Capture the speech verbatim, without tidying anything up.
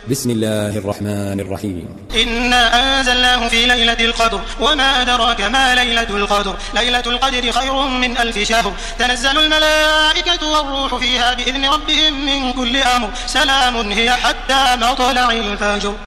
بسم الله الرحمن الرحيم. إنا أنزلناه في ليلة القدر وما أدراك ما ليلة القدر ليلة القدر خير من ألف شهر تنزل الملائكة والروح فيها بإذن ربهم من كل أمر سلام هي حتى مطلع الفجر.